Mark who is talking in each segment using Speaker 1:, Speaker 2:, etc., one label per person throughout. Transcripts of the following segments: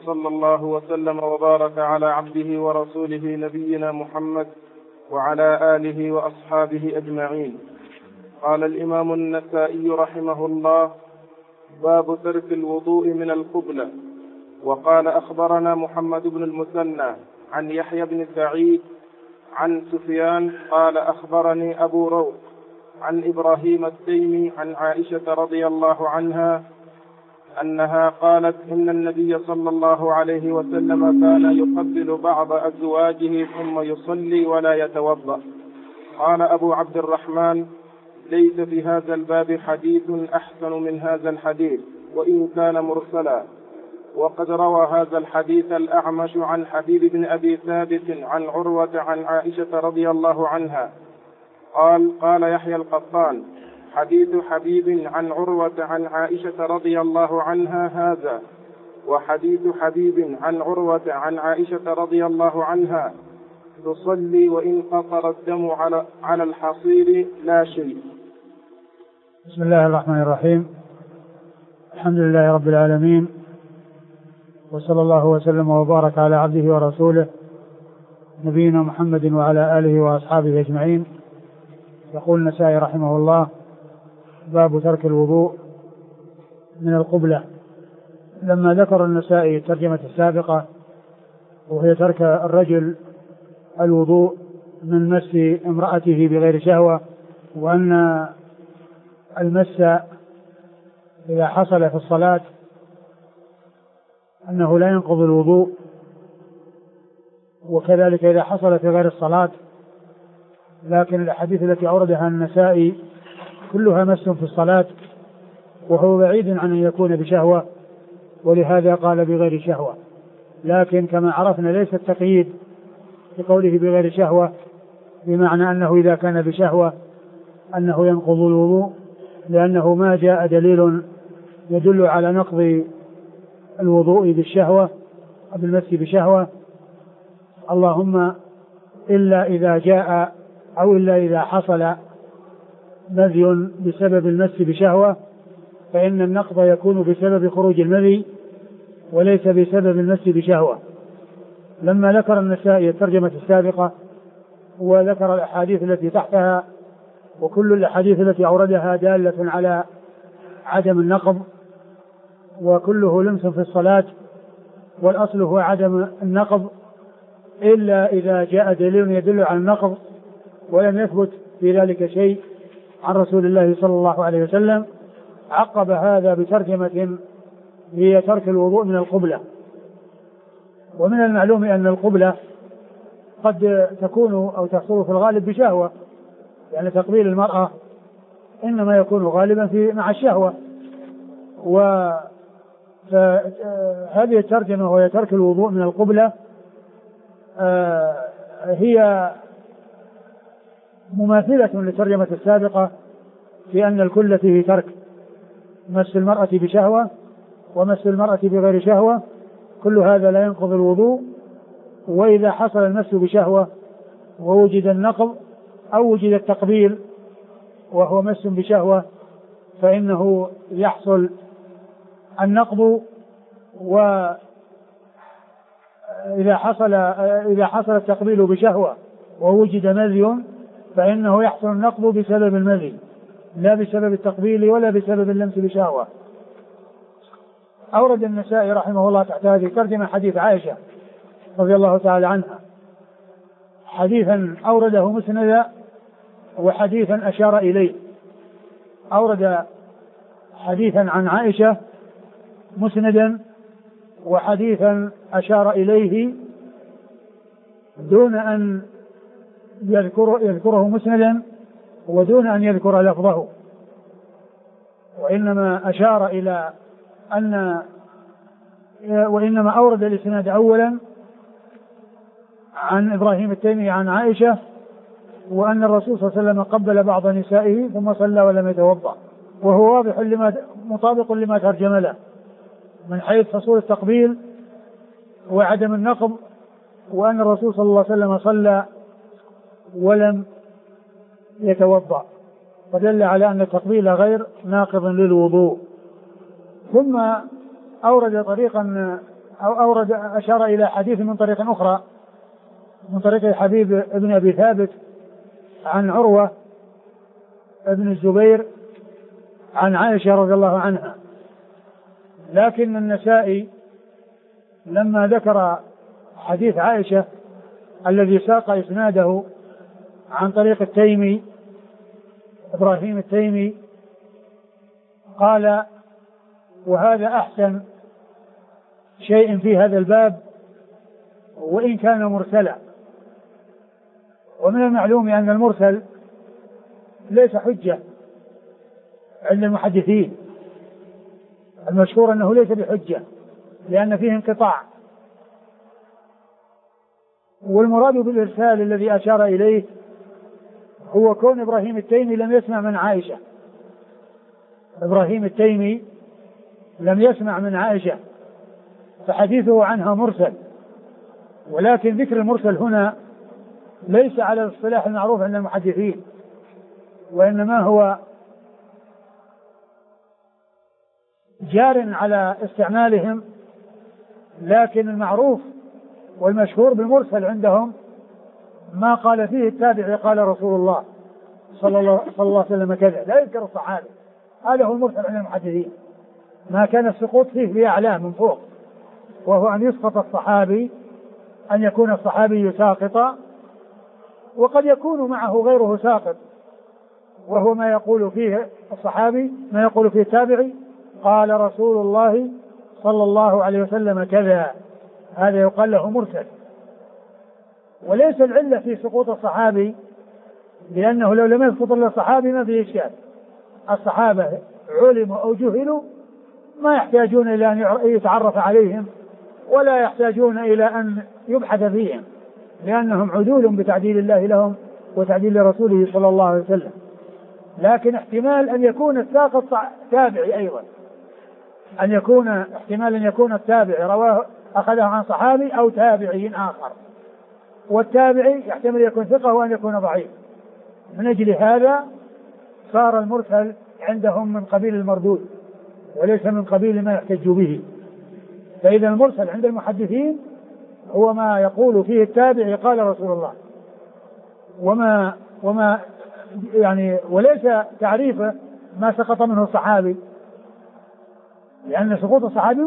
Speaker 1: وصلى الله وسلم وبارك على عبده ورسوله نبينا محمد وعلى آله وأصحابه أجمعين. قال الإمام النسائي رحمه الله: باب ترك الوضوء من القبلة. وقال: أخبرنا محمد بن المثنى عن يحيى بن سعيد عن سفيان قال: أخبرني أبو روح عن إبراهيم التيمي عن عائشة رضي الله عنها أنها قالت: إن النبي صلى الله عليه وسلم كان يقبل بعض أزواجه ثم يصلي ولا يتوضأ. قال أبو عبد الرحمن: ليس في هذا الباب حديث أحسن من هذا الحديث وإن كان مرسلا. وقد روى هذا الحديث الأعمش عن حبيب بن أبي ثابت عن عروة عن عائشة رضي الله عنها قال يحيى القطان: حديث حبيب عن عروة عن عائشة رضي الله عنها هذا، وحديث حبيب عن عروة عن عائشة رضي الله عنها تصلي وإن قطر الدم على الحصير لا شيء.
Speaker 2: بسم الله الرحمن الرحيم. الحمد لله رب العالمين، وصلى الله وسلم وبارك على عبده ورسوله نبينا محمد وعلى آله وأصحابه أجمعين. يقول النسائي رحمه الله: باب ترك الوضوء من القبلة. لما ذكر النسائي الترجمة السابقة وهي ترك الرجل الوضوء من مس امرأته بغير شهوة، وأن المس إذا حصل في الصلاة أنه لا ينقض الوضوء، وكذلك إذا حصل في غير الصلاة. لكن الأحاديث التي أوردها النسائي كلها مس في الصلاة، وهو بعيد عن أن يكون بشهوة، ولهذا قال بغير شهوة. لكن كما عرفنا ليس التقييد بقوله بغير شهوة بمعنى أنه إذا كان بشهوة أنه ينقض الوضوء، لأنه ما جاء دليل يدل على نقض الوضوء بالشهوة أو بالمس بشهوة، اللهم إلا إذا جاء أو إلا إذا حصل مذي بسبب المس بشهوة، فإن النقض يكون بسبب خروج المذي وليس بسبب المس بشهوة. لما ذكر النسائي الترجمة السابقة وذكر الأحاديث التي تحتها، وكل الأحاديث التي أوردها دالة على عدم النقض، وكله لمس في الصلاة، والأصل هو عدم النقض إلا إذا جاء دليل يدل على النقض ولم يثبت في ذلك شيء عن رسول الله صلى الله عليه وسلم. عقب هذا بترجمة هي ترك الوضوء من القبلة. ومن المعلوم أن القبلة قد تكون أو تحصل في الغالب بشهوة، يعني تقبيل المرأة إنما يكون غالبا مع الشهوة. فهذه الترجمة وهي ترك الوضوء من القبلة هي مماثلة للترجمة السابقة في أن الكل فيه ترك مس المرأة بشهوة ومس المرأة بغير شهوة، كل هذا لا ينقض الوضوء. وإذا حصل المس بشهوة ووجد النقض أو وجد التقبيل وهو مس بشهوة فإنه يحصل النقض. وإذا حصل التقبيل بشهوة ووجد مذي فإنه يحصل النقض بسبب المذي لا بسبب التقبيل ولا بسبب اللمس بشهوة. أورد النسائي رحمه الله تحت هذه الترجمة حديث عائشة رضي الله تعالى عنها، حديثا أورده مسندا وحديثا أشار إليه. أورد حديثا عن عائشة مسندا وحديثا أشار إليه دون أن يذكره مسندا ودون أن يذكر لفظه، وإنما أورد الإسناد أولا عن إبراهيم التيمي عن عائشة، وأن الرسول صلى الله عليه وسلم قبل بعض نسائه ثم صلى ولم يتوضأ، وهو واضح مطابق لما ترجم له من حيث حصول التقبيل وعدم النقض، وأن الرسول صلى الله عليه وسلم صلى ولم يتوضأ، فدل على أن التقبيل غير ناقض للوضوء. ثم أورد طريقا أورد أشار إلى حديث من طريق أخرى من طريق حبيب ابن أبي ثابت عن عروة ابن الزبير عن عائشة رضي الله عنها. لكن النسائي لما ذكر حديث عائشة الذي ساق إسناده عن طريق التيمي إبراهيم التيمي قال: وهذا أحسن شيء في هذا الباب وإن كان مرسلا. ومن المعلوم أن المرسل ليس حجة عند المحدثين، المشهور أنه ليس بحجة لأن فيه انقطاع. والمراد بالإرسال الذي أشار إليه هو كون إبراهيم التيمي لم يسمع من عائشة. إبراهيم التيمي لم يسمع من عائشة فحديثه عنها مرسل. ولكن ذكر المرسل هنا ليس على الاصطلاح المعروف عند المحدثين، وإنما هو جار على استعمالهم. لكن المعروف والمشهور بالمرسل عندهم ما قال فيه التابعي قال رسول الله صلى الله عليه وسلم كذا، لا يذكر الصحابي. هذا هو المرسل عند المحدثين، ما كان السقوط فيه بأعلى من فوق، وهو أن يسقط الصحابي، أن يكون الصحابي ساقطا، وقد يكون معه غيره ساقط، وهو ما يقول فيه الصحابي ما يقول فيه التابعي قال رسول الله صلى الله عليه وسلم كذا، هذا يقال له مرسل. وليس العلة في سقوط الصحابي، لأنه لو لم يسقط إلا الصحابي ما فيه إشكال. الصحابة علموا أو جهلوا ما يحتاجون إلى أن يتعرف عليهم ولا يحتاجون إلى أن يبحث فيهم، لأنهم عدول بتعديل الله لهم وتعديل رسوله صلى الله عليه وسلم. لكن احتمال أن يكون الساقط تابعي أيضا، احتمال أن يكون التابعي رواه أخذه عن صحابي أو تابعي آخر، والتابعي يحتمل يكون ثقة وأن يكون ضعيف. من أجل هذا صار المرسل عندهم من قبيل المردود وليس من قبيل ما يحتج به. فإذا المرسل عند المحدثين هو ما يقول فيه التابعي قال رسول الله، وما يعني وليس تعريفه ما سقط منه الصحابي، لأن سقوط الصحابي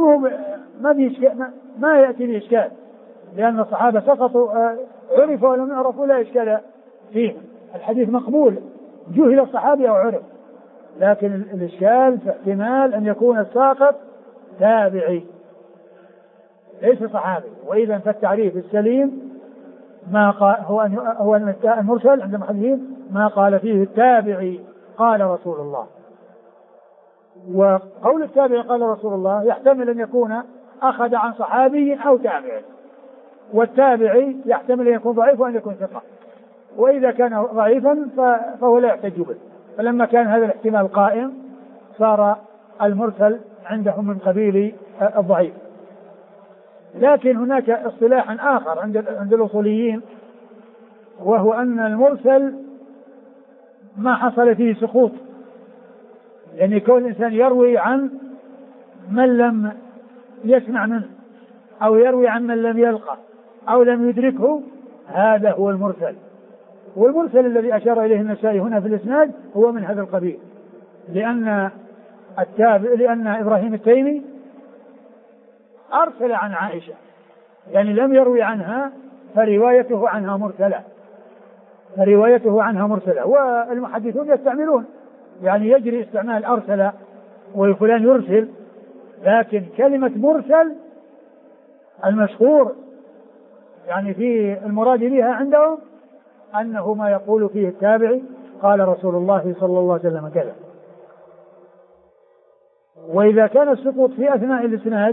Speaker 2: ما يأتي بإشكال، لأن الصحابة سقطوا عرفوا ولم يعرفوا لا إشكال فيه، الحديث مقبول جهل الصحابي أو عرف. لكن الإشكال في احتمال أن يكون الساقط تابعي ليس صحابي. وإذا فالتعريف السليم ما قال هو المرسل عند المحدثين ما قال فيه التابعي قال رسول الله. وقول التابعي قال رسول الله يحتمل أن يكون أخذ عن صحابي أو تابعي، والتابعي يحتمل أن يكون ضعيف وأن يكون ثقة، وإذا كان ضعيفا فهو لا يحتج به. فلما كان هذا الاحتمال قائم صار المرسل عندهم من قبيل الضعيف. لكن هناك اصطلاح آخر عند الأصوليين، وهو أن المرسل ما حصل فيه سقوط، يعني كون الإنسان يروي عن من لم يسمع منه أو يروي عن من لم يلقى أو لم يدركه، هذا هو المرسل. والمرسل الذي أشار إليه النسائي هنا في الإسناد هو من هذا القبيل، لأن إبراهيم التيمي أرسل عن عائشة، يعني لم يروي عنها فروايته عنها مرسلة. والمحدثون يستعملون، يعني يجري استعمال أرسل وفلان يرسل، لكن كلمة مرسل المشهور يعني في المراد بها عندهم أنه ما يقول فيه التابعي قال رسول الله صلى الله عليه وسلم كذا. وإذا كان السقوط في أثناء الإسناد،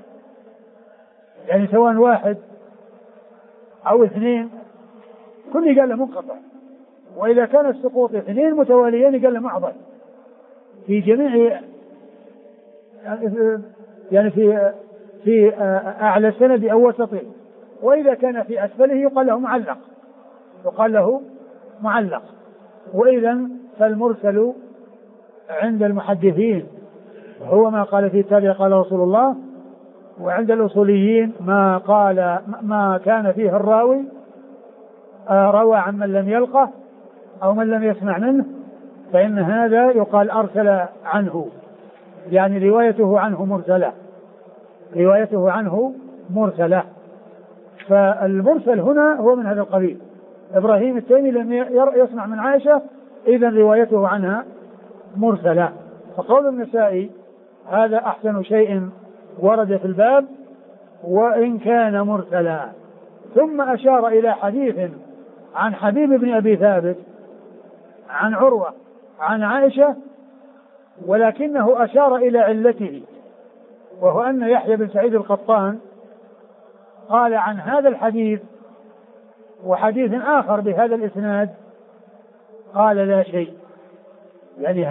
Speaker 2: يعني سواء واحد أو اثنين كل قال له منقطع، وإذا كان السقوط اثنين متواليين قال له معضل في جميع، يعني في أعلى السند أو وسطه، وإذا كان في أسفله يقال له معلق. وإذا فالمرسل عند المحدثين هو ما قال فيه التابعي قال رسول الله، وعند الأصوليين ما كان فيه الراوي روى عن من لم يلقه أو من لم يسمع منه، فإن هذا يقال أرسل عنه، يعني روايته عنه مرسلة. فالمرسل هنا هو من هذا القبيل. إبراهيم التيمي لم يسمع من عائشة، إذن روايته عنها مرسلة. فقول النسائي هذا أحسن شيء ورد في الباب وإن كان مرسلا. ثم أشار إلى حديث عن حبيب بن أبي ثابت عن عروة عن عائشة، ولكنه أشار إلى علته، وهو أن يحيى بن سعيد القطان قال عن هذا الحديث وحديث آخر بهذا الإسناد قال لا شيء، يعني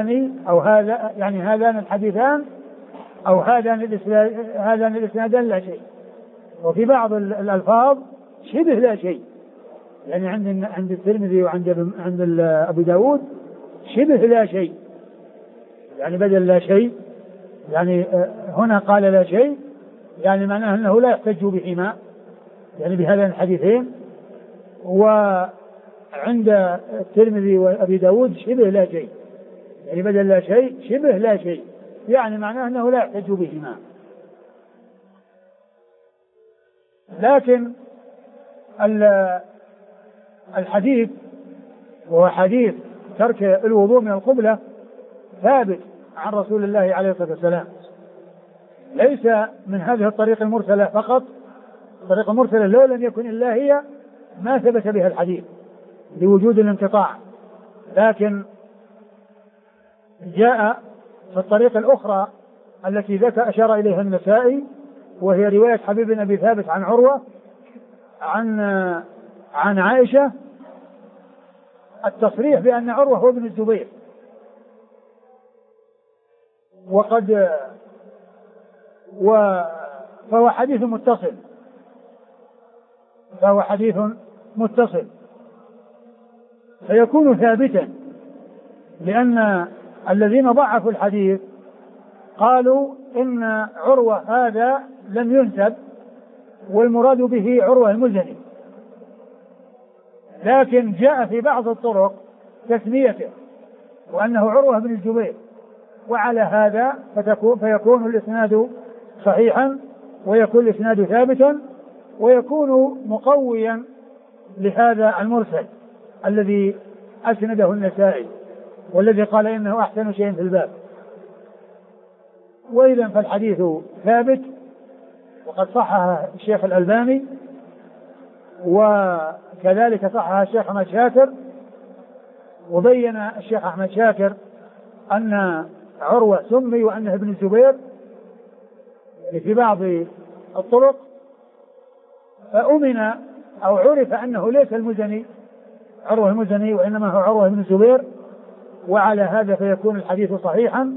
Speaker 2: هذان الحديثان أو هذان الإسنادان لا شيء. وفي بعض الألفاظ شبه لا شيء، يعني عند الترمذي وعند أبي داود شبه لا شيء، يعني بدل لا شيء، يعني هنا قال لا شيء، يعني معناه أنه لا يحتج بهما، يعني بهذين الحديثين. وعند الترمذي وأبي داود شبه لا شيء، يعني بدل لا شيء شبه لا شيء، يعني معناه أنه لا يحتج بهما. لكن الحديث وهو حديث ترك الوضوء من القبلة ثابت عن رسول الله عليه الصلاة والسلام، ليس من هذه الطريق المرسلة فقط. الطريق المرسلة لو لم يكن إلا هي ما ثبت بها الحديث لوجود الانقطاع، لكن جاء في الطريق الأخرى التي أشار إليها النسائي، وهي رواية حبيب بن أبي ثابت عن عروة عن عائشة، التصريح بأن عروة هو ابن الزبير، فهو حديث متصل، فيكون ثابتا، لأن الذين ضعفوا الحديث قالوا إن عروة هذا لم ينسب والمراد به عروة المزني، لكن جاء في بعض الطرق تسميته وأنه عروة بن الزبير، وعلى هذا فيكون الإسناد صحيحا ويكون الإسناد ثابتا ويكون مقويا لهذا المرسل الذي أسنده النسائي والذي قال إنه أحسن شيء في الباب. وإذا فالحديث ثابت، وقد صححه الشيخ الألباني، وكذلك صححه الشيخ أحمد شاكر، وبين الشيخ أحمد شاكر أن عروة سمي وأنه ابن الزبير في بعض الطرق، فأمن أو عرف أنه ليس المزني عروة المزني وإنما هو عروة بن الزبير، وعلى هذا فيكون الحديث صحيحا.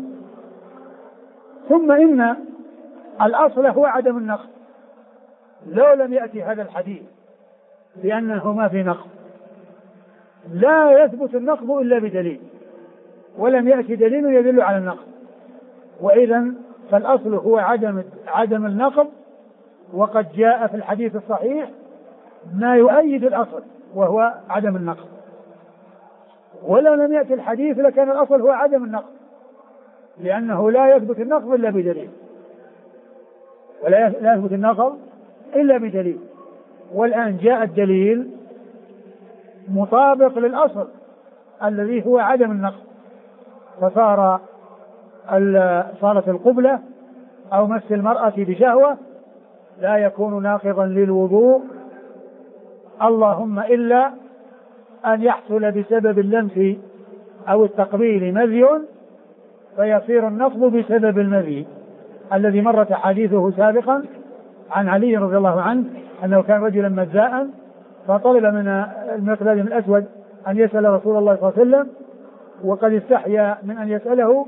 Speaker 2: ثم إن الأصل هو عدم النقض، لو لم يأتي هذا الحديث لأنه ما في نقض لا يثبت النقض إلا بدليل، ولم يأتي دليل يدل على النقض، وإذا فالأصل هو عدم النقض، وقد جاء في الحديث الصحيح ما يؤيد الأصل وهو عدم النقض. ولو لم يأتي الحديث لكان الأصل هو عدم النقض، لأنه لا يثبت النقض إلا بدليل، ولا يثبت النقض إلا بدليل. والآن جاء الدليل مطابق للأصل الذي هو عدم النقض، صارت القبلة أو مس المرأة بشهوة لا يكون ناقضا للوضوء، اللهم إلا أن يحصل بسبب اللمس أو التقبيل مذي فيصير النقض بسبب المذي، الذي مرت حديثه سابقا عن علي رضي الله عنه أنه كان رجلا مذاء، فطلب من المقداد بن الأسود أن يسأل رسول الله صلى الله عليه وسلم، وقد استحيا من أن يسأله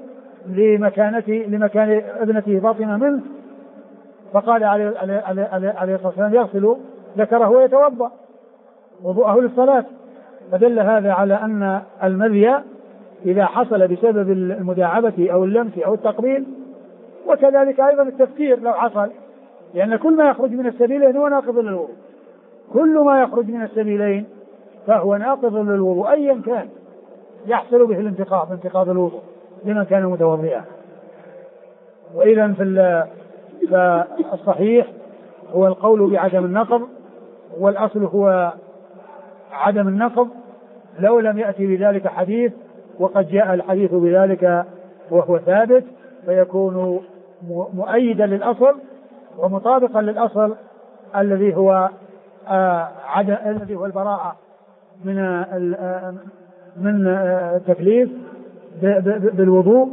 Speaker 2: لمكان ابنته فاطمة منه، فقال عليه الصلاة والسلام يغسل ذكره ويتوضأ وضوءه للصلاة. فدل هذا على أن المذي إذا حصل بسبب المداعبة أو اللمس أو التقبيل، وكذلك أيضا التفكير لو حصل لأن كل ما يخرج من السبيلين هو ناقض للوضوء، كل ما يخرج من السبيلين فهو ناقض للوضوء أيا كان، يحصل به انتقاض الوضوء لمن كان متوضئا. وإذا فالصحيح هو القول بعدم النقض، والأصل هو عدم النقض لو لم يأتي بذلك حديث، وقد جاء الحديث بذلك وهو ثابت، فيكون مؤيدا للأصل ومطابقا للأصل الذي هو الذي هو البراءة من التكليف بالوضوء.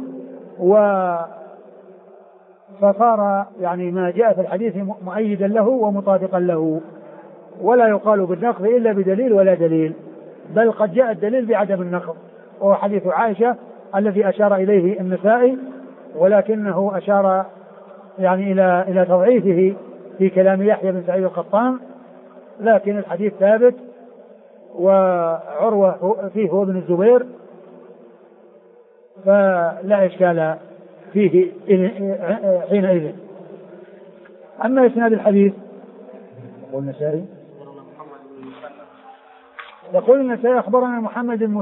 Speaker 2: فصار يعني ما جاء في الحديث مؤيدا له ومطابقا له، ولا يقال بالنقض إلا بدليل ولا دليل، بل قد جاء الدليل بعدم النقض، وهو حديث عائشة الذي أشار إليه النسائي، ولكنه أشار يعني إلى تضعيفه في كلام يحيى بن سعيد القطان، لكن الحديث ثابت، وعروة فيه هو ابن الزبير، فلا إشكال فيه حينئذ. أما إسناد الحديث يقول النسائي أخبرنا محمد بن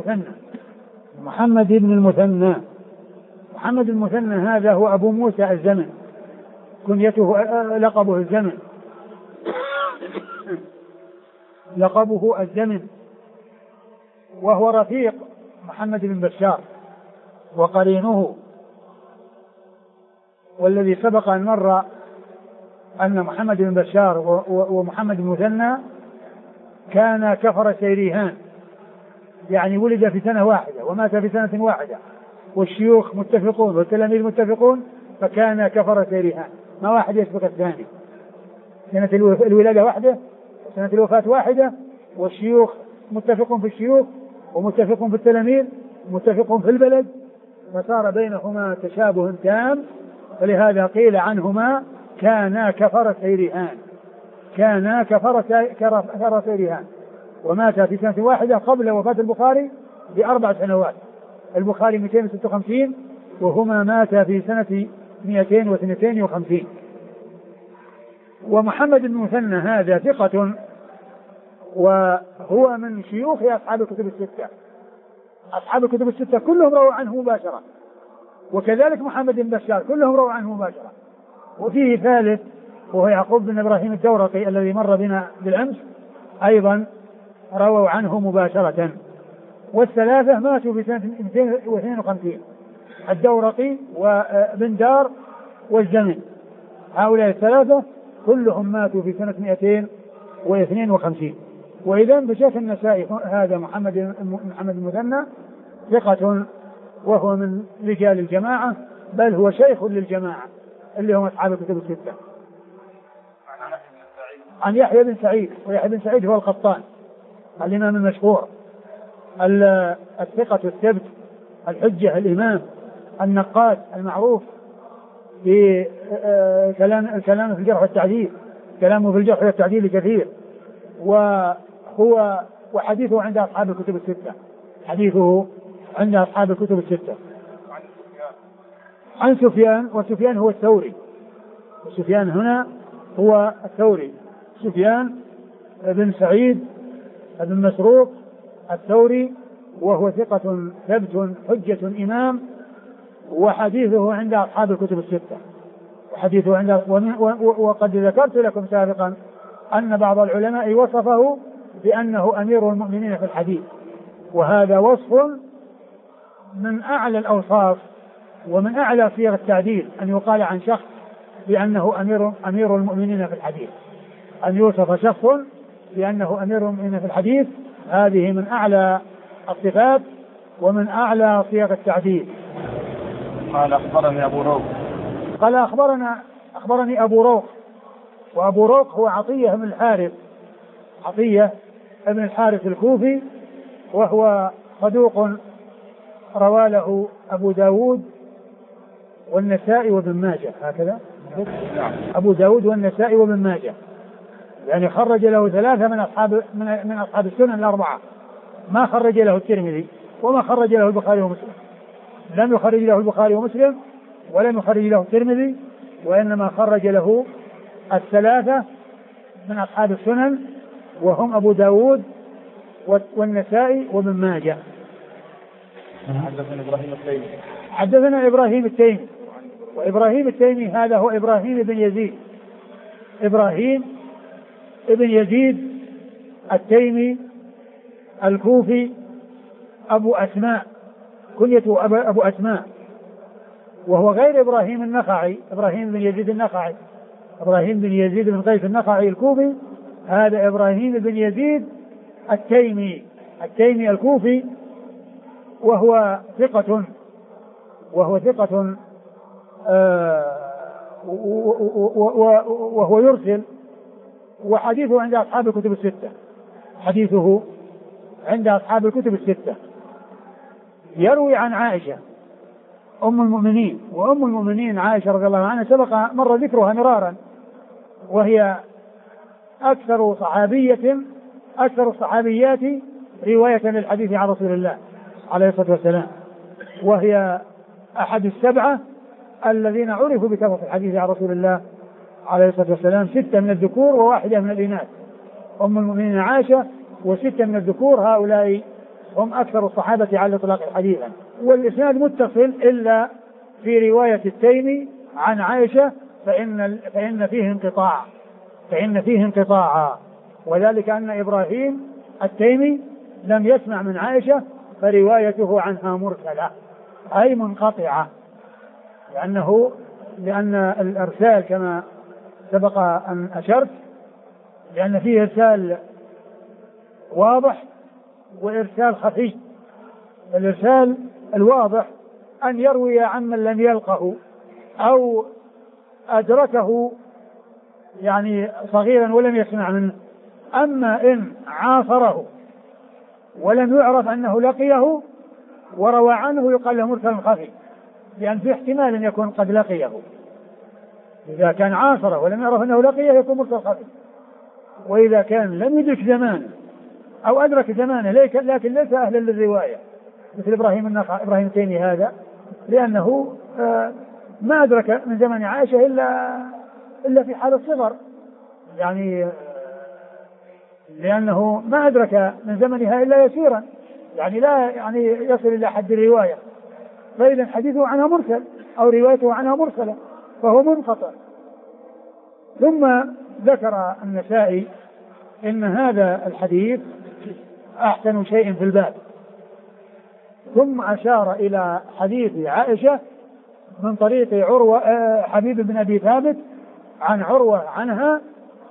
Speaker 2: المثنى. محمد بن المثنى هذا هو أبو موسى الزمن، كنيته لقبه الزمن، لقبه الزمن، وهو رفيق محمد بن بشار وقرينه، والذي سبق أن مر أن محمد بن بشار ومحمد بن المثنى كان كفر سيريهان، يعني ولد في سنة واحدة ومات في سنة واحدة، والشيوخ متفقون والتلاميذ متفقون، فكان كفر سيريهان، ما واحد يسبق الثاني، سنة الولادة واحدة سنة الوفاة واحدة، والشيوخ متفقون في الشيوخ ومتفقون في التلاميذ متفقون في البلد، فصار بينهما تشابه تام، ولهذا قيل عنهما كانا كفر سيريهان، كانا كفر سيريهان، ومات في سنة واحدة قبل وفاة البخاري ب4 سنوات، البخاري 256 وهما ماتا في سنة 252. ومحمد بن المثنى هذا ثقة، وهو من شيوخ أصحاب الكتب الستة، أصحاب الكتب الستة كلهم رووا عنه مباشرة، وكذلك محمد بن بشار كلهم رووا عنه مباشرة. وفيه ثالث وهو يعقوب بن إبراهيم الدورقي الذي مر بنا بالأمس، أيضا رووا عنه مباشرة، والثلاثة ماتوا في سنة 252، الدورقي وبن دار والزمن، هؤلاء الثلاثة كلهم ماتوا في سنة 252. وإذا بشيخ النسائي هذا محمد المثنى ثقة، وهو من رجال الجماعة، بل هو شيخ للجماعة اللي هم أصحاب الكتب الستة. عن يحيى بن سعيد، ويحيى بن سعيد هو القطان الإمام المشهور الثقة الثبت الحجة الإمام النقاد المعروف في كلامه في الجرح والتعديل، كلامه في الجرح والتعديل كثير، وحديثه عند أصحاب الكتب الستة، حديثه عند أصحاب الكتب الستة. عن سفيان، وسفيان هو الثوري، وسفيان هنا هو الثوري، سفيان بن سعيد بن مسروق الثوري، وهو ثقة ثبت حجة إمام، وحديثه عند أصحاب الكتب الستة، وحديثه عند وقد ذكرت لكم سابقا أن بعض العلماء وصفه بأنه أمير المؤمنين في الحديث، وهذا وصف من أعلى الأوصاف ومن أعلى صيغ التعديل، أن يقال عن شخص بأنه أمير المؤمنين في الحديث، أن يوصف شخص بأنه أمير المؤمنين في الحديث، هذه من أعلى الصفات ومن أعلى صيغ التعديل.
Speaker 1: قال أخبرني أبو روح،
Speaker 2: قال أخبرني أبو روح، وأبو روح هو عطية بن الحارث، عطية بن الحارث الكوفي، وهو صدوق روى له أبو داود والنسائي وابن ماجه، هكذا أبو داود والنسائي وابن ماجه، يعني خرج له 3 من أصحاب السنن ال4، ما خرج له الترمذي وما خرج له البخاري ومسلم، لم يخرج له البخاري ومسلم ولم يخرج له الترمذي، وإنما خرج له الثلاثة من أصحاب السنن، وهم أبو داود والنسائي وابن ماجه. حدثنا إبراهيم التيمي، وإبراهيم التيمي هذا هو إبراهيم بن يزيد، إبراهيم ابن يزيد التيمي الكوفي أبو أسماء، كنيته أبو أسماء، وهو غير إبراهيم النخعي، إبراهيم بن يزيد النخعي، إبراهيم بن يزيد بن قيس النخعي الكوفي، هذا إبراهيم بن يزيد التيمي الكوفي، وهو ثقة وهو يرسل، وحديثه عند أصحاب الكتب الستة، حديثه عند أصحاب الكتب الستة. يروي عن عائشة أم المؤمنين، وأم المؤمنين عائشة رضي الله عنها سبق مر ذكرها مرارا، وهي أكثر الصحابيات رواية للحديث عن رسول الله عليه الصلاة والسلام، وهي أحد السبعة الذين عرفوا بكثرة الحديث عن رسول الله عليه الصلاة والسلام، 6 من الذكور وواحدة من الإناث، أم المؤمنين عائشة، و6 من الذكور، هؤلاء هم أكثر الصحابة على الإطلاق حديثا. والإسناد متصل إلا في رواية التيمي عن عائشة فإن فيه انقطاعا، وذلك أن إبراهيم التيمي لم يسمع من عائشة، فروايته عنها مرسلة أي منقطعة، لأن الإرسال كما سبق أن أشرت، لأن فيه إرسال واضح وإرسال خفي. الإرسال الواضح أن يروي عمن لم يلقه أو أدركه يعني صغيرا ولم يسمع منه، أما إن عاصره ولم يعرف أنه لقيه وروى عنه يقال له مرسل خفي، لأن في احتمال أن يكون قد لقيه، إذا كان عاصره ولم يعرف أنه لقيه يكون مرسل خفي، وإذا كان لم يدرك زمانه أو أدرك زمانه لكن ليس أهلا للرواية، مثل إبراهيم التيمي هذا، لأنه ما أدرك من زمن عائشة إلا في حال الصغر، يعني لأنه ما أدرك من زمنها إلا يسيرا، يعني لا يعني يصل إلى حد الرواية، فإذا حديثه عنها مرسل أو روايته عنها مرسلة فهو منقطع. ثم ذكر النسائي إن هذا الحديث أحسن شيء في الباب، ثم أشار إلى حديث عائشة من طريق عروة حبيب بن أبي ثابت عن عروة عنها،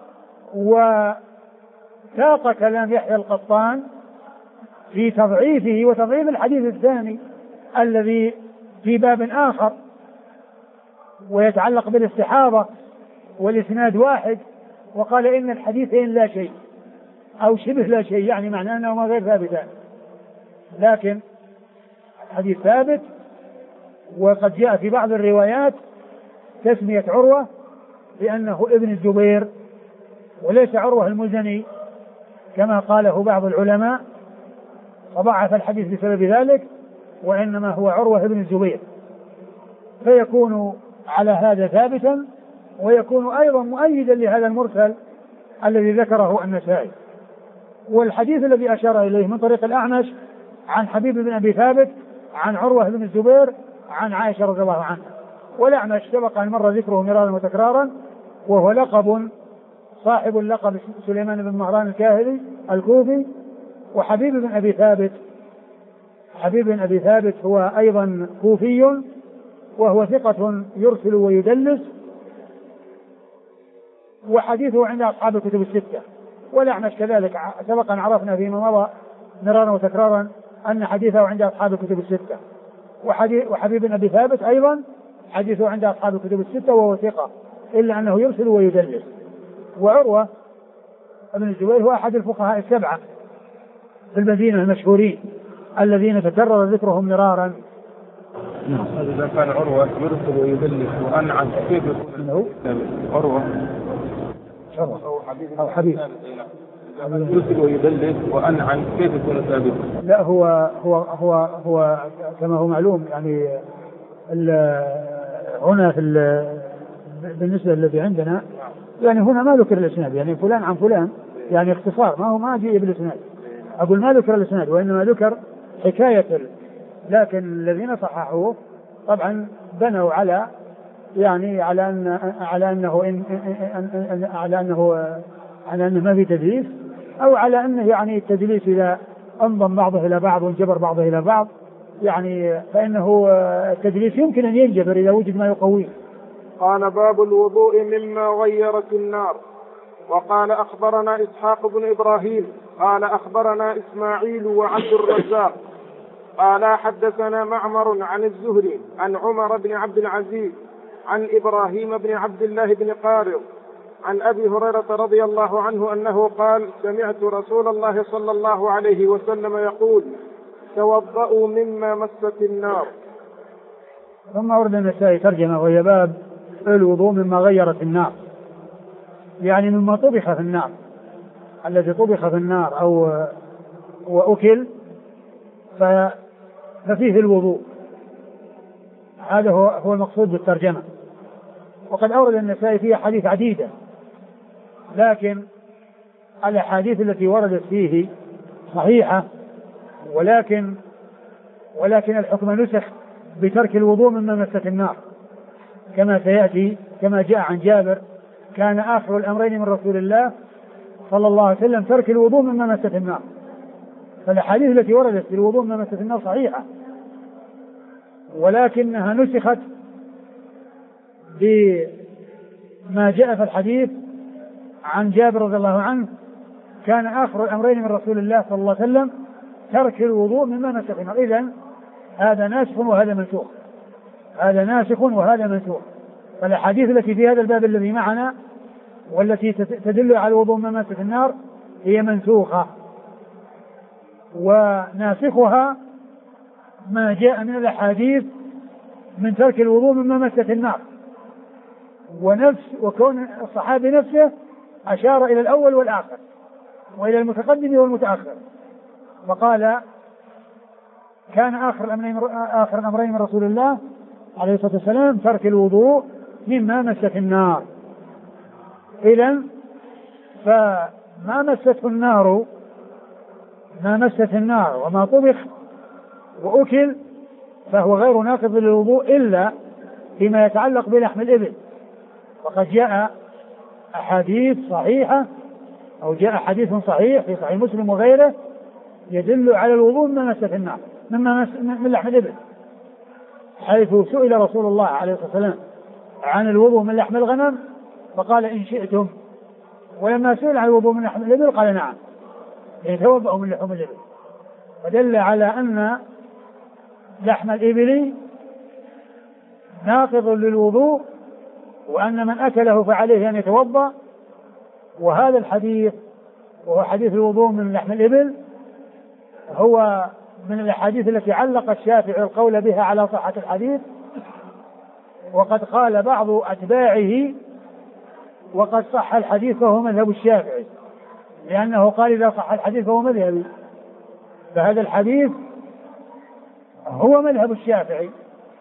Speaker 2: وساق كلام يحيى القطان في تضعيفه وتضعيف الحديث الثاني الذي في باب آخر ويتعلق بالاستحاضة والإسناد واحد، وقال إن الحديثين لا شيء أو شبه لا شيء، يعني معناه أنهما غير ثابتان، لكن الحديث ثابت. وقد جاء في بعض الروايات تسمية عروة بأنه ابن الزبير وليس عروة المزني كما قاله بعض العلماء وضعف الحديث بسبب ذلك، وإنما هو عروة ابن الزبير، فيكون على هذا ثابتا، ويكون أيضا مؤيدا لهذا المرسل الذي ذكره النسائي. والحديث الذي أشار إليه من طريق الأعمش عن حبيب بن أبي ثابت عن عروة بن الزبير عن عائشة رضي الله عنها، والأعمش سبق أن مر ذكره مرارا وتكرارا، وهو لقب صاحب اللقب سليمان بن مهران الكاهلي الكوفي. وحبيب بن أبي ثابت هو أيضا كوفي، وهو ثقة يرسل ويدلس، وحديثه عند أصحاب الكتب الستة. والأعمش كذلك سبق أن عرفنا فيما مضى مرارا وتكرارا أن حديثه عند أصحاب الكتب الستة. وحبيب بن أبي ثابت أيضا حديثه عند أصحاب الكتب الستة وهو ثقة، إلا أنه يرسل ويدلس. وعروة ابن الزبير هو أحد الفقهاء السبعة في المدينة المشهورين الذين تكرر ذكرهم مرارا.
Speaker 1: إذا كان عروة يرسل ويدلس وأنعم كيف يكون عروة أو حبيب يرسل ويدلس وأنعم كيف يكون ثابت؟
Speaker 2: لا، هو كما هو معلوم، يعني هنا بالنسبة الذي عندنا يعني هنا ما ذكر الإسناد، يعني فلان عن فلان، يعني اختصار، ما جاء بالإسناد. أقول ما ذكر الإسناد وإنما ذكر حكاية، لكن الذين صححوه طبعا بنوا على يعني على أنه ما في تدليس، أو على أنه يعني التدليس إذا انضم بعضه إلى بعض وانجبر بعضه إلى بعض يعني فإنه التدليس يمكن أن ينجبر إذا وجد ما يقويه.
Speaker 1: قال باب الوضوء مما غيرت النار. وقال أخبرنا إسحاق بن إبراهيم قال أخبرنا إسماعيل وعبد الرزاق قال حدثنا معمر عن الزهري عن عمر بن عبد العزيز عن إبراهيم بن عبد الله بن قارض عن أبي هريرة رضي الله عنه أنه قال سمعت رسول الله صلى الله عليه وسلم يقول توضؤوا مما مست النار.
Speaker 2: ثم ورد النسائي ترجمة وهي باب الوضوء مما غيرت النار، يعني مما طبخ في النار، الذي طبخ في النار أو وأكل ففيه الوضوء، هذا هو المقصود بالترجمة. وقد أورد النسائي فيها حديث عديدة، لكن الأحاديث التي وردت فيه صحيحة، ولكن الحكم نسخ بترك الوضوء مما مست النار كما سيأتي، كما جاء عن جابر كان آخر الأمرين من رسول الله صلى الله عليه وسلم ترك الوضوء مما مست النار. فالأحاديث التي وردت في الوضوء مما مست النار صحيحة، ولكنها نسخت بما جاء في الحديث عن جابر رضي الله عنه كان آخر الأمرين من رسول الله صلى الله عليه وسلم ترك الوضوء مما مست النار. إذن هذا ناسخ وهذا منسوخ، هذا ناسخ وهذا منسوخ. فالأحاديث التي في هذا الباب الذي معنا والتي تدل على الوضوء مما مست النار هي منسوخة، وناسخها ما جاء من الأحاديث من ترك الوضوء مما مست النار، وكون الصحابي نفسه أشار إلى الأول والآخر وإلى المتقدم والمتأخر، وقال كان آخر الأمرين من رسول الله عليه الصلاة والسلام ترك الوضوء مما مست النار. إذن فما مسته النار، ما مست النار وما طبخ وأكل فهو غير ناقض للوضوء إلا فيما يتعلق بلحم الإبل. وقد جاء أحاديث صحيحة أو جاء حديث صحيح في صحيح مسلم وغيره يدل على الوضوء مما مست النار من لحم الإبل، حيث سئل رسول الله عليه الصلاة والسلام عن الوضوء من لحم الغنم فقال إن شئتم، ولما سئل عن الوضوء من لحم الإبل قال نعم يتوضأ من لحم الإبل، فدل على أن لحم الإبل ناقض للوضوء وأن من أكله فعليه أن يتوضأ. وهذا الحديث وهو حديث الوضوء من لحم الإبل هو من الأحاديث التي علق الشافعي القول بها على صحة الحديث، وقد قال بعض أتباعه وقد صح الحديث فهو مذهب الشافعي، لأنه قال إذا صح الحديث فهو مذهبي، فهذا الحديث هو مذهب الشافعي،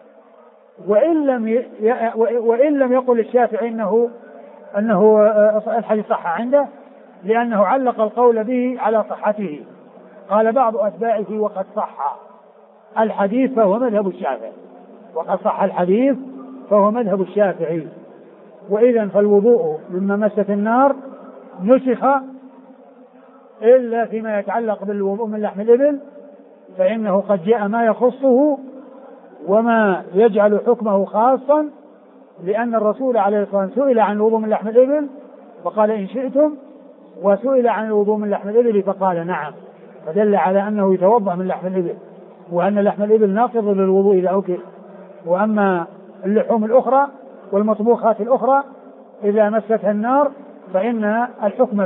Speaker 2: وإن لم يقل الشافعي أنه الحديث صح عنده، لأنه علق القول به على صحته. قال بعض أتباعه وقد صح الحديث فهو مذهب الشافعي، وقد صح الحديث فهو مذهب الشافعي. وإذن فالوضوء مما مست النار نسخ إلا فيما يتعلق بالوضوء من لحم الإبل، فإنه قد جاء ما يخصه وما يجعل حكمه خاصا، لأن الرسول عليه الصلاة والسلام سئل عن الوضوء من لحم الإبل فقال إن شئتم، وسئل عن الوضوء من لحم الإبل فقال نعم، فدل على أنه يتوضأ من لحم الإبل، وأن لحم الإبل ناقض للوضوء إذا أكل. وأما اللحوم الأخرى والمطبوخات الأخرى إذا مستها النار فإن الحكم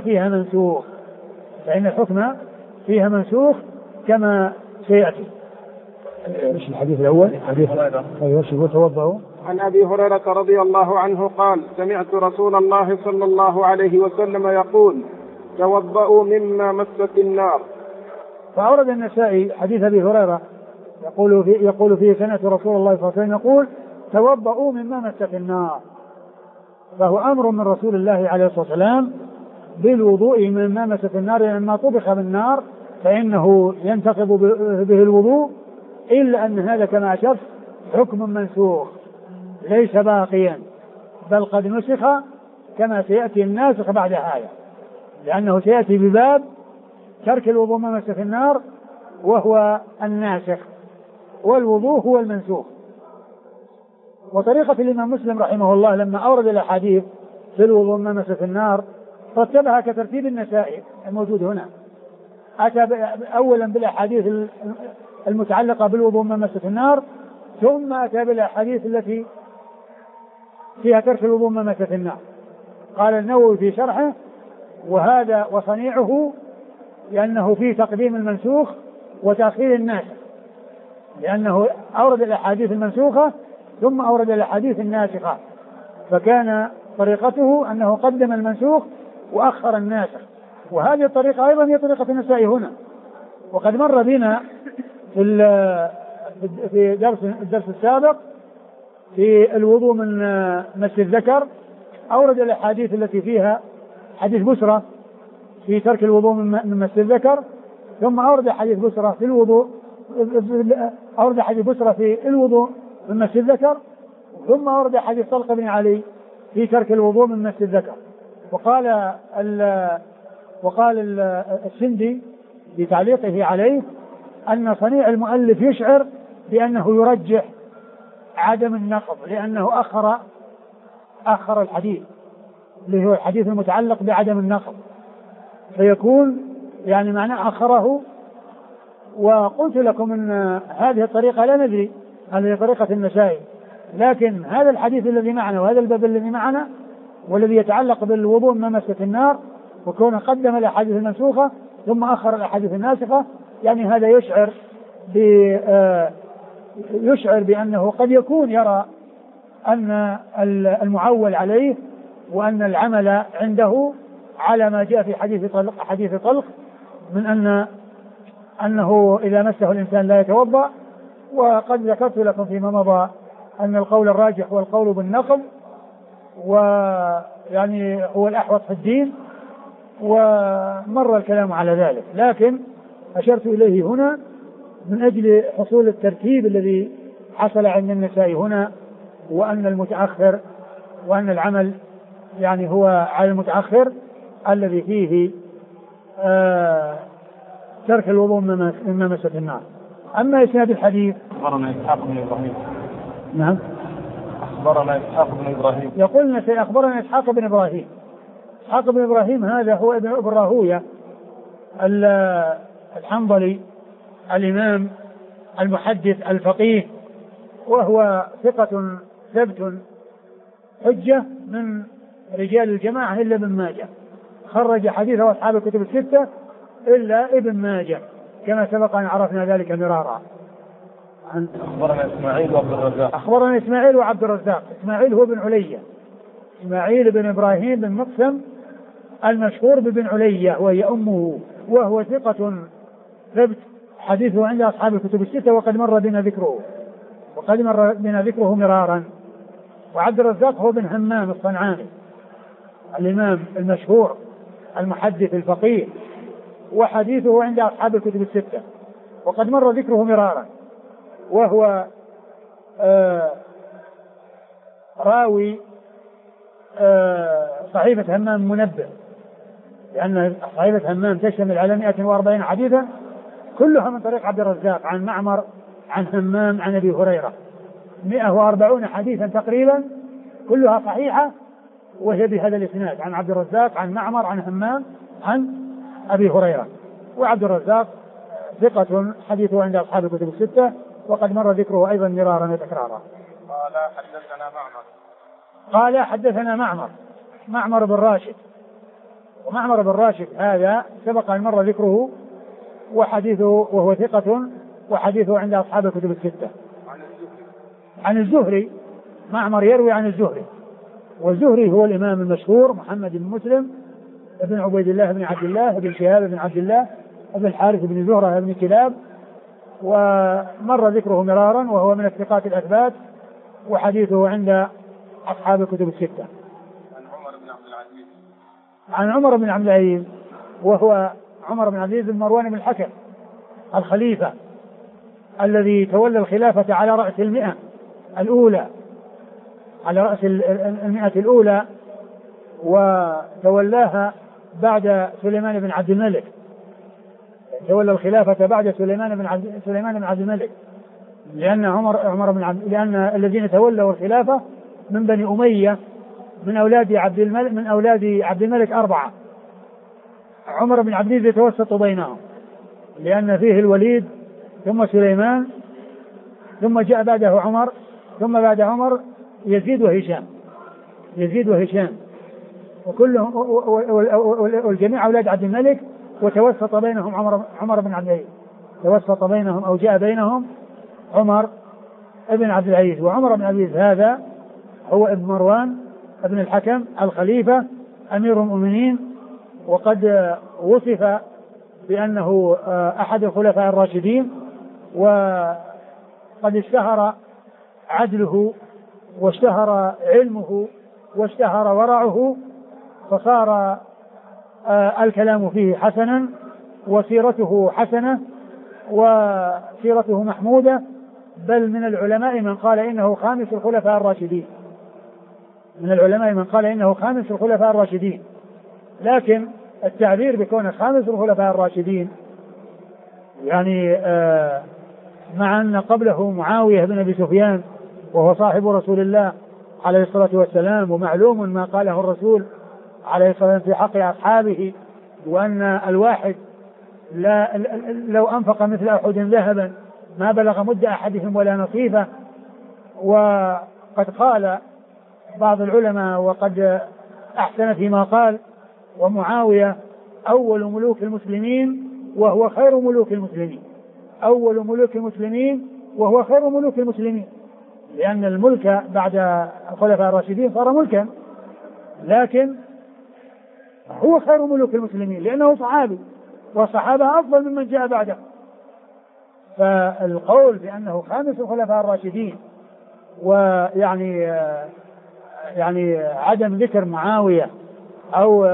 Speaker 2: فيها منسوخ كما سيأتي. مش الحديث الأول حديث توضأوا
Speaker 1: عن أبي هريرة رضي الله عنه قال سمعت رسول الله صلى الله عليه وسلم يقول توضأوا مما مست النار.
Speaker 2: فأورد النسائي حديث أبي هريرة يقول فيه سمعت رسول الله صلى الله عليه وسلم يقول توضأوا مما مست النار. فهو أمر من رسول الله عليه الصلاة والسلام بالوضوء مما مس في النار، لما طبخ بالنار فإنه ينتقض به الوضوء، إلا أن هذا كما أشرت حكم منسوخ ليس باقيا، بل قد نسخ كما سيأتي الناسخ بعد هذا، لأنه سيأتي بباب ترك الوضوء مما مس في النار وهو الناسخ، والوضوء هو المنسوخ. وطريقة الإمام مسلم رحمه الله لما أورد الأحاديث في الوضوء مما مس في النار رتبها كترتيب النسائي الموجود هنا. أتى أولا بالأحاديث المتعلقة بالوضوء مما مس في النار، ثم أتى بالأحاديث التي فيها ترك الوضوء مما مس في النار. قال النووي في شرحه: وهذا وصنيعه لأنه فيه تقديم المنسوخ وتأخير الناسخ، لأنه أورد الأحاديث المنسوخة ثم أورد الأحاديث الناسخة، فكان طريقته أنه قدم المنسوخ وأخر الناسخ. وهذه الطريقة أيضا هي طريقة النسائي هنا. وقد مر بنا في الدرس السابق في الوضوء من مس الذكر أورد الأحاديث التي فيها حديث بسرة في ترك الوضوء من مس الذكر، ثم أورد حديث بسرة في الوضوء، أورد حديث بسرة في الوضوء من مس الذكر، ثم أورد حديث طلق بن علي في ترك الوضوء من مس الذكر. وقال السندي في تعليقه عليه أن صنيع المؤلف يشعر بأنه يرجح عدم النقض، لأنه أخر الحديث اللي هو الحديث المتعلق بعدم النقض، فيكون يعني معناه أخره. وقلت لكم أن هذه الطريقة لا ندري هذه طريقة النسائي، لكن هذا الحديث الذي معنا وهذا الباب الذي معنا والذي يتعلق بالوضوء مما مس في النار، وكونه قدم الأحاديث المنسوخة ثم أخر الأحاديث الناسخة، يعني هذا يشعر بأنه قد يكون يرى أن المعول عليه وأن العمل عنده على ما جاء في حديث طلق من أنه إذا مسه الإنسان لا يتوضأ. وقد ذكرت لكم فيما مضى أن القول الراجح هو القول بالنقض، ويعني هو الأحوط في الدين، ومر الكلام على ذلك، لكن أشرت إليه هنا من أجل حصول الترتيب الذي حصل عند النسائي هنا، وأن العمل يعني هو على المتأخر الذي فيه ترك الوضوء مما مس في النار. أما إسناد الحديث
Speaker 1: أخبرنا إسحاق بن إبراهيم.
Speaker 2: نعم.
Speaker 1: أخبرنا إسحاق بن إبراهيم.
Speaker 2: يقولنا أخبرنا إسحاق بن إبراهيم. إسحاق بن إبراهيم هذا هو ابن راهويه الحنظلي الإمام المحدث الفقيه، وهو ثقة ثبت حجة من رجال الجماعة إلا ابن ماجه، خرج حديثه أصحاب الكتب الستة إلا ابن ماجه كما سبق أن عرفنا ذلك مرارا.
Speaker 1: أخبرنا إسماعيل وعبد الرزاق.
Speaker 2: أخبرنا إسماعيل وعبد الرزاق. إسماعيل هو بن علية، إسماعيل بن إبراهيم بن مقسم المشهور ببن علية وهي أمه، وهو ثقة ثبت حديثه عند أصحاب الكتب الستة، وقد مر بنا ذكره مرارا. وعبد الرزاق هو بن همام الصنعاني الإمام المشهور المحدث الفقيه، وحديثه عند أصحاب الكتب الستة، وقد مر ذكره مرارا، وهو راوي صحيفة همام منبه، لأن صحيفة همام تشتمل على 140 حديثا كلها من طريق عبد الرزاق عن معمر عن همام عن أبي هريرة، 140 حديثا تقريبا كلها صحيحة، وهي بهذا الإسناد عن عبد الرزاق عن معمر عن همام عن أبي هريرة. وعبد الرزاق ثقة حديثه عند أصحاب الكتب الستة، وقد مر ذكره أيضا مرارا وتكرارا. قال حدثنا معمر بن راشد. ومعمر بن راشد هذا سبق أن مر ذكره وحديثه، وهو ثقة وحديثه عند أصحاب الكتب الستة. عن الزهري، معمر يروي عن الزهري، والزهري هو الإمام المشهور محمد بن مسلم ابن عبيد الله بن عبد الله بن شهاب بن عبد الله ابن الحارث بن زهرة بن كلاب، ومر ذكره مرارا، وهو من الثقات الأثبات، وحديثه عند أصحاب الكتب الستة. عن عمر بن عبد العزيز، وهو عمر بن عبد العزيز بن مروان بن الحكم الخليفة الذي تولى الخلافة على رأس المئة الأولى، على رأس المئة الأولى، وتولاها بعد سليمان بن عبد الملك، تولى الخلافة بعد سليمان بن عبد الملك، لأن الذين تولوا الخلافة من بني أمية من أولاد عبد الملك 4. عمر بن عبد العزيز يتوسط بينهم، لأن فيه الوليد ثم سليمان ثم جاء بعده عمر، ثم بعد عمر يزيد وهشام وكلهم والجميع أولاد عبد الملك، وتوسط بينهم عمر بن عبد العزيز، توسط بينهم أو جاء بينهم عمر بن عبد العزيز. وعمر بن عبد العزيز هذا هو ابن مروان ابن الحكم الخليفة أمير المؤمنين، وقد وصف بأنه أحد الخلفاء الراشدين، وقد اشتهر عدله واشتهر علمه واشتهر ورعه، فصار الكلام فيه حسنا وسيرته حسنة وسيرته محمودة، بل من العلماء من قال إنه خامس الخلفاء الراشدين، لكن التعبير بكونه خامس الخلفاء الراشدين يعني مع أن قبله معاوية بن أبي سفيان وهو صاحب رسول الله عليه الصلاة والسلام، ومعلوم ما قاله الرسول عليه الصلاة والسلام في حق أصحابه، وأن الواحد لو أنفق مثل أحد ذهبا ما بلغ مد أحدهم ولا نصيفه. وقد قال بعض العلماء وقد أحسن فيما قال: ومعاوية أول ملوك المسلمين وهو خير ملوك المسلمين، لأن الملك بعد الخلفاء الراشدين صار ملكا، لكن هو خير ملوك المسلمين لأنه صحابي، والصحابة أفضل ممن جاء بعده. فالقول بأنه خامس الخلفاء الراشدين، ويعني عدم ذكر معاوية أو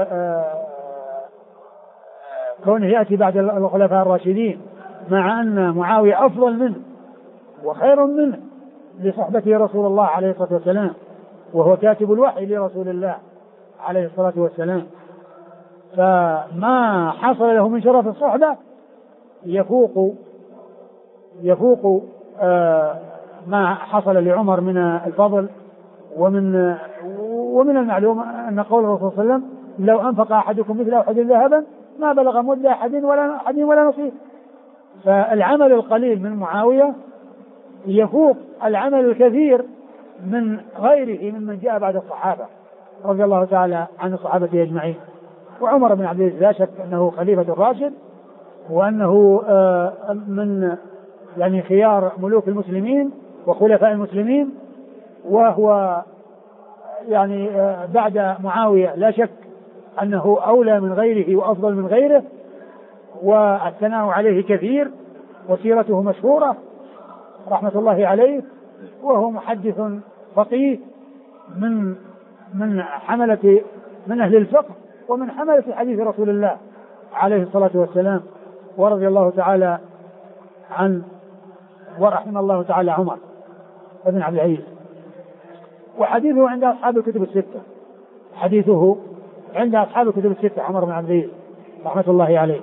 Speaker 2: كونه يأتي بعد الخلفاء الراشدين، مع أن معاوية أفضل منه وخير منه لصحبته رسول الله عليه الصلاة والسلام، وهو كاتب الوحي لرسول الله عليه الصلاة والسلام، فما حصل له من شرف الصحبة يفوق ما حصل لعمر من الفضل. ومن المعلوم أن قول الرسول صلى الله عليه وسلم: لو أنفق أحدكم مثل أحد ذهبا ما بلغ مد أحد ولا نصيف. فالعمل القليل من معاوية يفوق العمل الكثير من غيره ممن جاء بعد الصحابة رضي الله تعالى عن الصحابة أجمعين. وعمر بن عبد العزيز لا شك أنه خليفة الراشد، وأنه من يعني خيار ملوك المسلمين وخلفاء المسلمين، وهو يعني بعد معاوية لا شك أنه أولى من غيره وأفضل من غيره، والثناء عليه كثير، وسيرته مشهورة رحمة الله عليه، وهو محدث فقيه من أهل الفقه ومن حملة حديث رسول الله عليه الصلاة والسلام، ورضي الله تعالى عن ورحمه الله تعالى عمر بن عبد العزيز. وحديثه عند أصحاب الكتب الستة، عمر بن عبد العزيز رحمة الله عليه.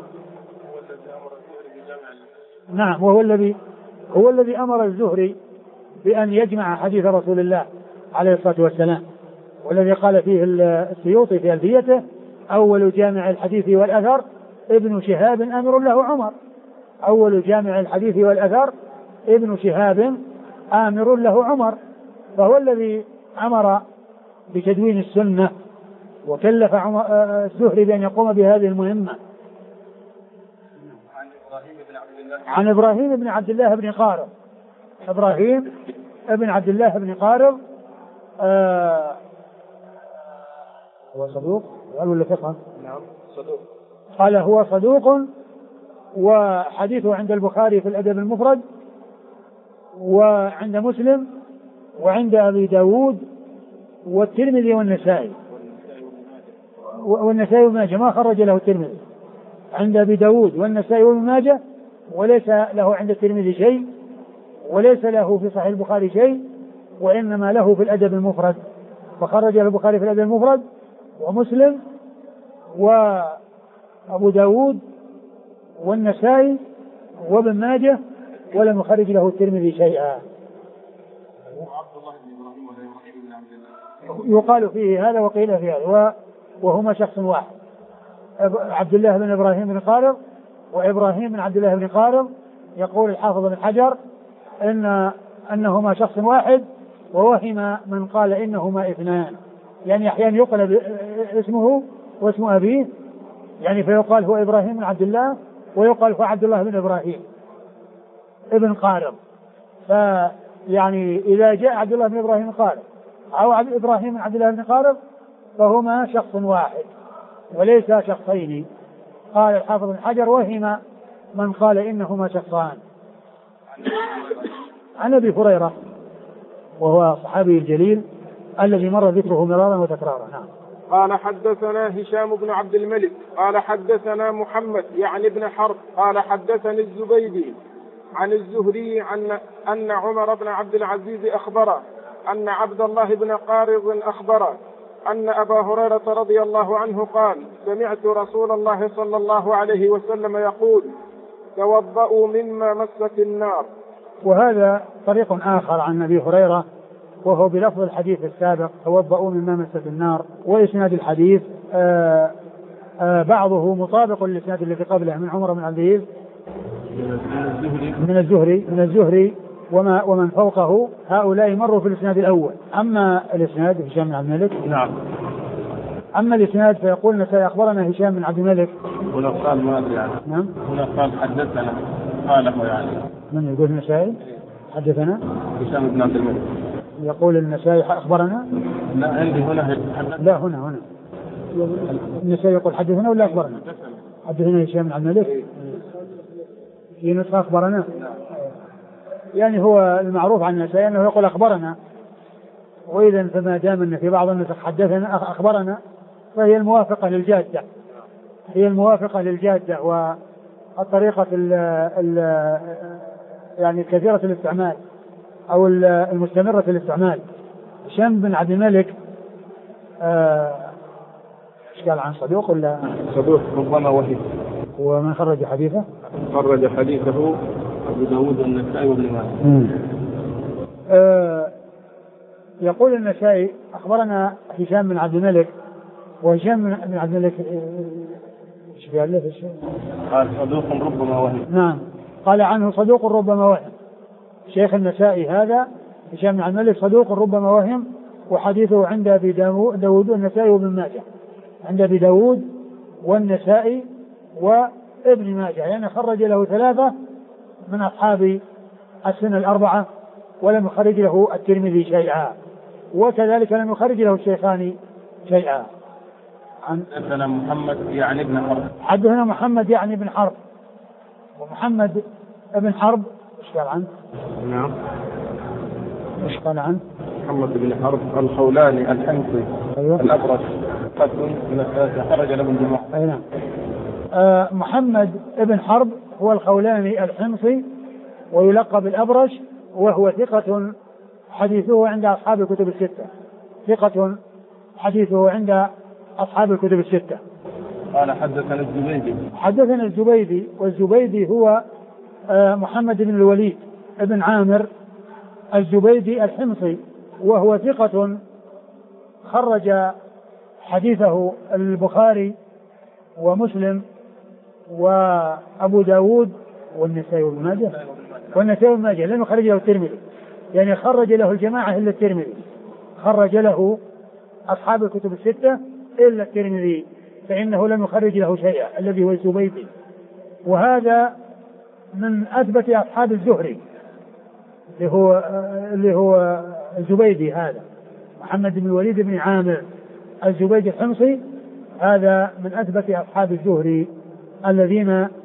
Speaker 2: نعم، وهو الذي أمر الزهري بأن يجمع حديث رسول الله عليه الصلاة والسلام، والذي قال فيه السيوطي في ألفيته: أول جامع الحديث والأثر ابن شهاب أمر له عمر. أول جامع الحديث والأثر ابن شهاب آمر له عمر، فهو الذي أمر بتدوين السنة، وكلف الزهري بأن يقوم بهذه المهمة. عن إبراهيم بن عبد الله بن قارض. إبراهيم بن عبد الله بن قارض هو صدوق ولا ثقة؟
Speaker 1: نعم صدوق.
Speaker 2: قال هو صدوق، وحديثه عند البخاري في الأدب المفرد، وعند مسلم، وعند أبي داود، والترمذي، والنسائي، والنسائي وابن ماجه ما خرج له الترمذي، عند أبي داود والنسائي وابن ماجه، وليس له عند الترمذي شيء، وليس له في صحيح البخاري شيء، وإنما له في الأدب المفرد، فخرج البخاري في الأدب المفرد ومسلم وأبو داود والنسائي وابن ماجه، ولم يخرج له الترمذي شيئا. يقال فيه هذا وقيل فيه هذا، وهما شخص واحد، عبد الله بن إبراهيم بن قارض وإبراهيم بن عبد الله بن قارض. يقول الحافظ بن حجر أنهما شخص واحد، ووهم من قال إنهما اثنان، يعني أحيانا يقلب اسمه واسم أبيه، يعني فيقال هو إبراهيم بن عبد الله ويقال هو عبد الله بن إبراهيم ابن قارض. فيعني إذا جاء عبد الله بن إبراهيم قارض أو إبراهيم بن عبد الله بن قارض فهما شخص واحد وليس شخصين. قال الحافظ بن حجر وهم من قال إنهما شخصان. عن أبي هريرة وهو صحابي الجليل الذي مر ذكره مرارا وتكرارا. نعم.
Speaker 1: قال حدثنا هشام بن عبد الملك قال حدثنا محمد يعني ابن حرب قال حدثني الزبيدي عن الزهري أن عمر بن عبد العزيز أخبره أن عبد الله بن قارض أخبره أن أبا هريرة رضي الله عنه قال سمعت رسول الله صلى الله عليه وسلم يقول توضؤوا مما مست النار.
Speaker 2: وهذا طريق آخر عن أبي هريرة وهو بلفظ الحديث السابق توضؤوا مما مست النار، وإسناد الحديث بعضه مطابق للإسناد الذي قبله من عمر بن عبد العزيز من الزهري ومن فوقه هؤلاء مروا في الإسناد الأول. أما الإسناد هشام بن عبد الملك
Speaker 1: نعم.
Speaker 2: أما الإسناد فيقول النسائي أخبرنا هشام بن عبد الملك.
Speaker 1: هنا قال ما أدري يعني.
Speaker 2: نعم.
Speaker 1: هنا قال حدثنا قاله يعني.
Speaker 2: من يقول النسائي حدثنا؟
Speaker 1: هشام بن عبد الملك.
Speaker 2: يقول النسائي أخبرنا؟
Speaker 1: لا عندي هنا
Speaker 2: لا هنا النسائي يقول حدثنا ولا أخبرنا؟ حدثنا هشام بن عبد الملك. في نسخة أخبرنا. يعني هو المعروف عن النسائي أنه يقول أخبرنا، وإذا فما دام أن في بعض النسخ حدثنا أخبرنا فهي الموافقة للجادة، هي الموافقة للجادة والطريقة يعني كثيرة الاستعمال أو المستمرة في الاستعمال. هشام بن عبد الملك ايش قال عن صدوق ولا
Speaker 1: صدوق ربما وهي؟
Speaker 2: ومن خرج حديثه؟
Speaker 1: خرج حديثه أبو داود والنسائي وابن ماجه.
Speaker 2: يقول النسائي أخبرنا هشام بن عبد الملك، وهشام بن عبد الملك ايش قال له؟
Speaker 1: قال صدوق ربما وهم.
Speaker 2: نعم قال عنه صدوق ربما وهم. شيخ النسائي هذا هشام بن عبد الملك صدوق ربما وهم، وحديثه عند أبي داود والنسائي وابن ماجه، عند أبي داود والنسائي وابن ماجه، يعني خرج له 3 من أصحاب السنة الأربعة، ولم يخرج له الترمذي شيئا، وكذلك لم يخرج له الشيخان شيئا.
Speaker 1: حدثنا محمد يعني ابن حرب.
Speaker 2: حدثنا محمد يعني ابن حرب، ومحمد ابن حرب ايش قال عنه؟
Speaker 1: نعم
Speaker 2: ايش قال عنه؟
Speaker 1: محمد بن حرب الخولاني الحمصي.
Speaker 2: أيوة.
Speaker 1: الأبرص قد من الثلاثة خرج له الجماعة.
Speaker 2: أي نعم. محمد ابن حرب هو الخولاني الحمصي ويلقب الأبرش، وهو ثقة حديثه عند أصحاب الكتب الستة، ثقة حديثه عند أصحاب الكتب الستة.
Speaker 1: قال حدثنا الزبيدي.
Speaker 2: حدثنا الزبيدي، والزبيدي هو محمد بن الوليد ابن عامر الزبيدي الحمصي، وهو ثقة خرج حديثه البخاري ومسلم وأبو داود والنسائي وابن ماجه والنسائي وابن ماجه، لم يخرج له الترمذي، يعني خرج له الجماعة إلا الترمذي، خرج له أصحاب الكتب الستة إلا الترمذي، فإنه لم يخرج له شيئا الذي هو الزبيدي. وهذا من أثبت أصحاب الزهري اللي هو الزبيدي، هذا محمد بن الوليد بن عامر الزبيدي الحمصي، هذا من أثبت أصحاب الزهري الذين